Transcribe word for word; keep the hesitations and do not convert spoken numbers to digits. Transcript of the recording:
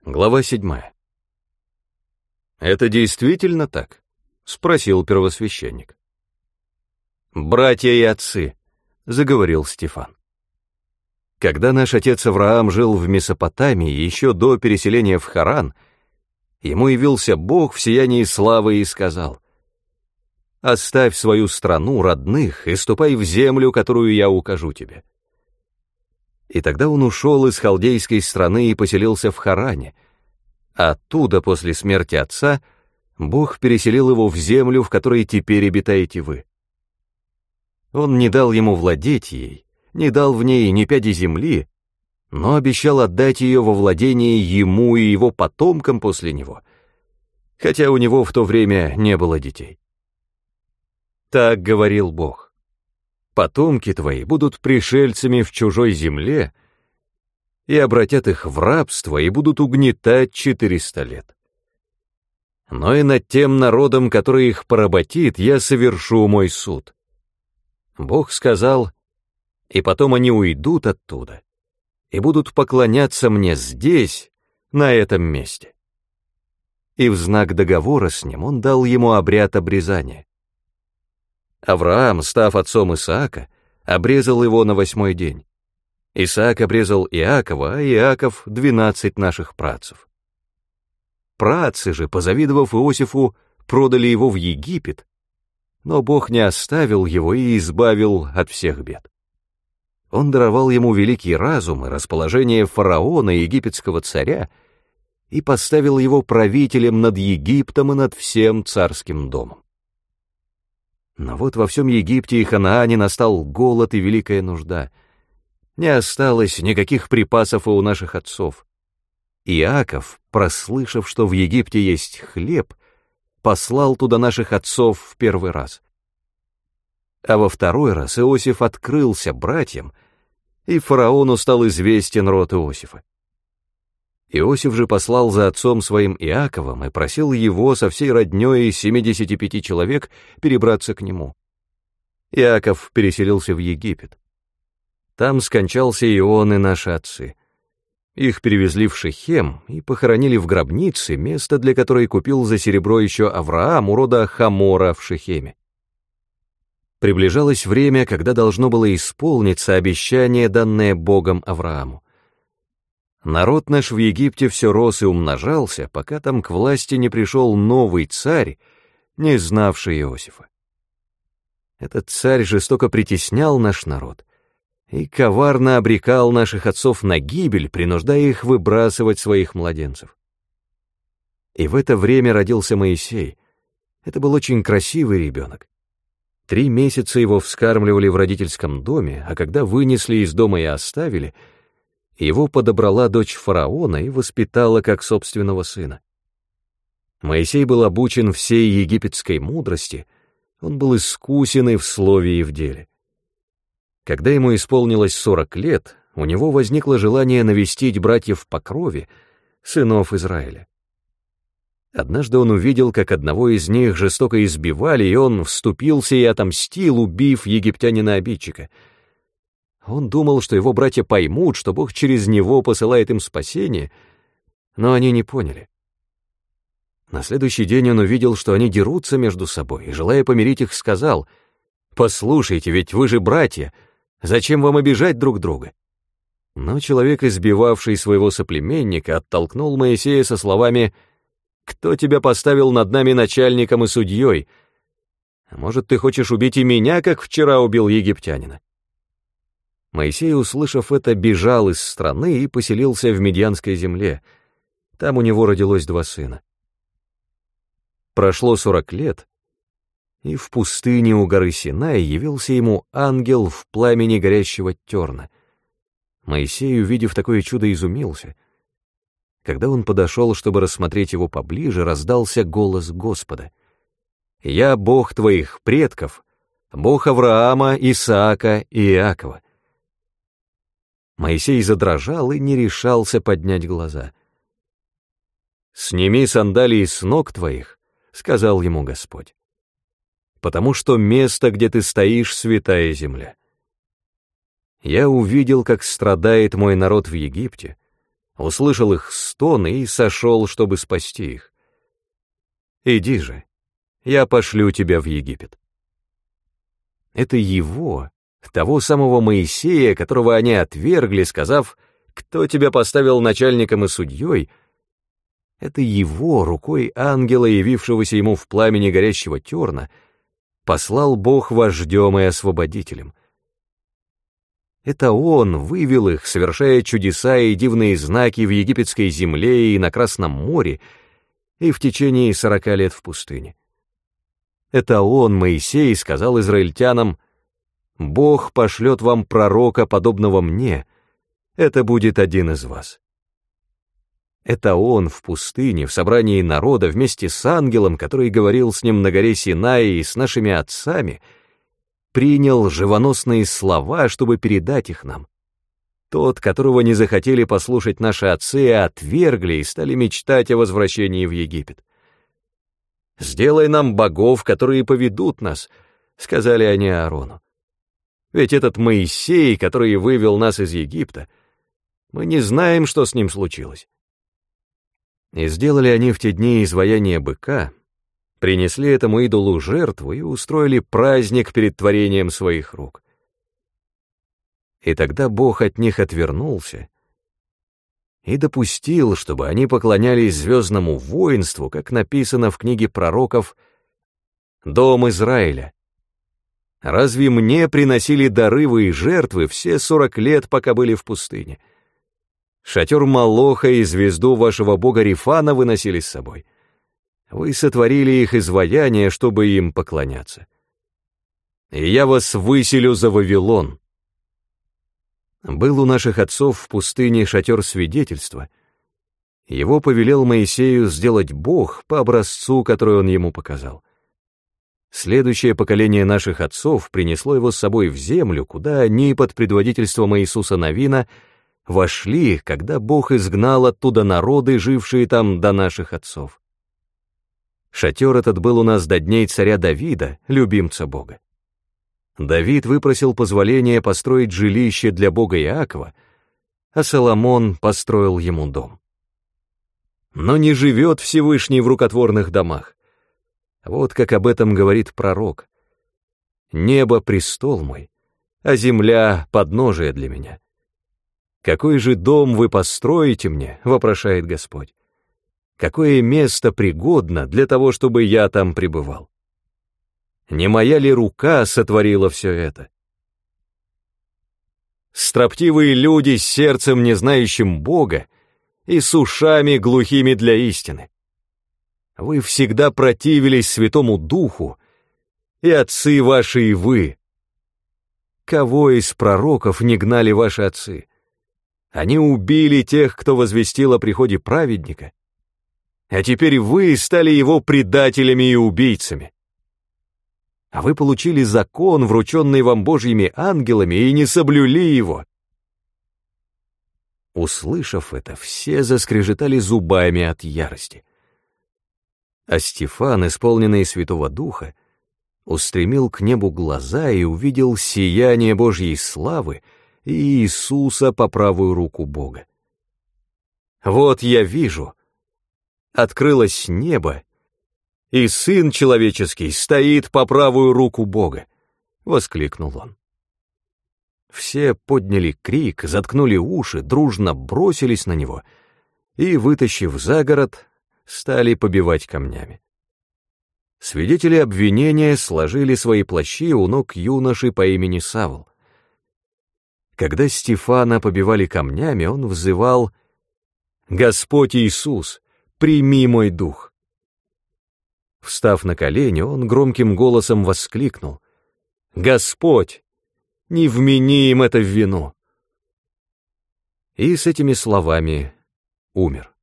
Глава седьмая. «Это действительно так?» — спросил первосвященник. «Братья и отцы», — заговорил Стефан. «Когда наш отец Авраам жил в Месопотамии еще до переселения в Харан, ему явился Бог в сиянии славы и сказал: «Оставь свою страну, родных, и ступай в землю, которую я укажу тебе». И тогда он ушел из халдейской страны и поселился в Харане, а оттуда, после смерти отца, Бог переселил его в землю, в которой теперь обитаете вы. Он не дал ему владеть ей, не дал в ней ни пяди земли, но обещал отдать ее во владение ему и его потомкам после него, хотя у него в то время не было детей. Так говорил Бог: «Потомки твои будут пришельцами в чужой земле и обратят их в рабство и будут угнетать четыреста лет. Но и над тем народом, который их поработит, я совершу мой суд». Бог сказал: «И потом они уйдут оттуда и будут поклоняться мне здесь, на этом месте». И в знак договора с ним он дал ему обряд обрезания. Авраам, став отцом Исаака, обрезал его на восьмой день. Исаак обрезал Иакова, а Иаков — двенадцать наших працев. Працы же, позавидовав Иосифу, продали его в Египет, но Бог не оставил его и избавил от всех бед. Он даровал ему великий разум и расположение фараона, египетского царя, и поставил его правителем над Египтом и над всем царским домом. Но вот во всем Египте и Ханаане настал голод и великая нужда. Не осталось никаких припасов и у наших отцов. Иаков, прослышав, что в Египте есть хлеб, послал туда наших отцов в первый раз. А во второй раз Иосиф открылся братьям, и фараону стал известен род Иосифа. Иосиф же послал за отцом своим Иаковом и просил его со всей роднёй из семидесяти пяти человек перебраться к нему. Иаков переселился в Египет. Там скончался и он, и наши отцы. Их перевезли в Шихем и похоронили в гробнице, место для которой купил за серебро еще Авраам у рода Хамора в Шихеме. Приближалось время, когда должно было исполниться обещание, данное Богом Аврааму. Народ наш в Египте все рос и умножался, пока там к власти не пришел новый царь, не знавший Иосифа. Этот царь жестоко притеснял наш народ и коварно обрекал наших отцов на гибель, принуждая их выбрасывать своих младенцев. И в это время родился Моисей. Это был очень красивый ребенок. Три месяца его вскармливали в родительском доме, а когда вынесли из дома и оставили, его подобрала дочь фараона и воспитала как собственного сына. Моисей был обучен всей египетской мудрости, он был искусен и в слове, и в деле. Когда ему исполнилось сорок лет, у него возникло желание навестить братьев по крови, сынов Израиля. Однажды он увидел, как одного из них жестоко избивали, и он вступился и отомстил, убив египтянина-обидчика. Он думал, что его братья поймут, что Бог через него посылает им спасение, но они не поняли. На следующий день он увидел, что они дерутся между собой, и, желая помирить их, сказал: «Послушайте, ведь вы же братья, зачем вам обижать друг друга?» Но человек, избивавший своего соплеменника, оттолкнул Моисея со словами: «Кто тебя поставил над нами начальником и судьей? Может, ты хочешь убить и меня, как вчера убил египтянина?» Моисей, услышав это, бежал из страны и поселился в Медьянской земле. Там у него родилось два сына. Прошло сорок лет, и в пустыне у горы Синай явился ему ангел в пламени горящего терна. Моисей, увидев такое чудо, изумился. Когда он подошел, чтобы рассмотреть его поближе, раздался голос Господа: «Я Бог твоих предков, Бог Авраама, Исаака и Иакова». Моисей задрожал и не решался поднять глаза. «Сними сандалии с ног твоих», — сказал ему Господь, «потому что место, где ты стоишь, святая земля. Я увидел, как страдает мой народ в Египте, услышал их стоны и сошел, чтобы спасти их. Иди же, я пошлю тебя в Египет. Это его, того самого Моисея, которого они отвергли, сказав: «Кто тебя поставил начальником и судьей?» Это его, рукой ангела, явившегося ему в пламени горящего терна, послал Бог вождем и освободителем. Это он вывел их, совершая чудеса и дивные знаки в египетской земле и на Красном море, и в течение сорока лет в пустыне. Это он, Моисей, сказал израильтянам: «Бог пошлет вам пророка, подобного мне, это будет один из вас». Это он в пустыне, в собрании народа, вместе с ангелом, который говорил с ним на горе Синай и с нашими отцами, принял живоносные слова, чтобы передать их нам. Тот, которого не захотели послушать наши отцы, отвергли и стали мечтать о возвращении в Египет. «Сделай нам богов, которые поведут нас», — сказали они Аарону. «Ведь этот Моисей, который вывел нас из Египта, мы не знаем, что с ним случилось». И сделали они в те дни изваяние быка, принесли этому идолу жертву и устроили праздник перед творением своих рук. И тогда Бог от них отвернулся и допустил, чтобы они поклонялись звездному воинству, как написано в книге пророков: «Дом Израиля, разве мне приносили дары вы и жертвы все сорок лет, пока были в пустыне? Шатер Молоха и звезду вашего бога Рифана выносили с собой. Вы сотворили их изваяние, чтобы им поклоняться. И я вас выселю за Вавилон». Был у наших отцов в пустыне шатер свидетельства. Его повелел Моисею сделать Бог по образцу, который он ему показал. Следующее поколение наших отцов принесло его с собой в землю, куда они под предводительством Иисуса Навина вошли, когда Бог изгнал оттуда народы, жившие там до наших отцов. Шатер этот был у нас до дней царя Давида, любимца Бога. Давид выпросил позволение построить жилище для Бога Иакова, а Соломон построил ему дом. Но не живет Всевышний в рукотворных домах. Вот как об этом говорит пророк: «Небо — престол мой, а земля — подножие для меня. Какой же дом вы построите мне?» — вопрошает Господь. «Какое место пригодно для того, чтобы я там пребывал? Не моя ли рука сотворила все это?» Строптивые люди с сердцем, не знающим Бога, и с ушами глухими для истины. Вы всегда противились Святому Духу, и отцы ваши, и вы. Кого из пророков не гнали ваши отцы? Они убили тех, кто возвестил о приходе праведника, а теперь вы стали его предателями и убийцами. А вы получили закон, врученный вам Божьими ангелами, и не соблюли его. Услышав это, все заскрежетали зубами от ярости. А Стефан, исполненный Святого Духа, устремил к небу глаза и увидел сияние Божьей славы и Иисуса по правую руку Бога. «Вот я вижу, открылось небо, и Сын Человеческий стоит по правую руку Бога», — воскликнул он. Все подняли крик, заткнули уши, дружно бросились на него и, вытащив за город, стали побивать камнями. Свидетели обвинения сложили свои плащи у ног юноши по имени Савл. Когда Стефана побивали камнями, он взывал: «Господь Иисус, прими мой дух». Встав на колени, он громким голосом воскликнул: «Господь, не вмени им это в вину». И с этими словами умер.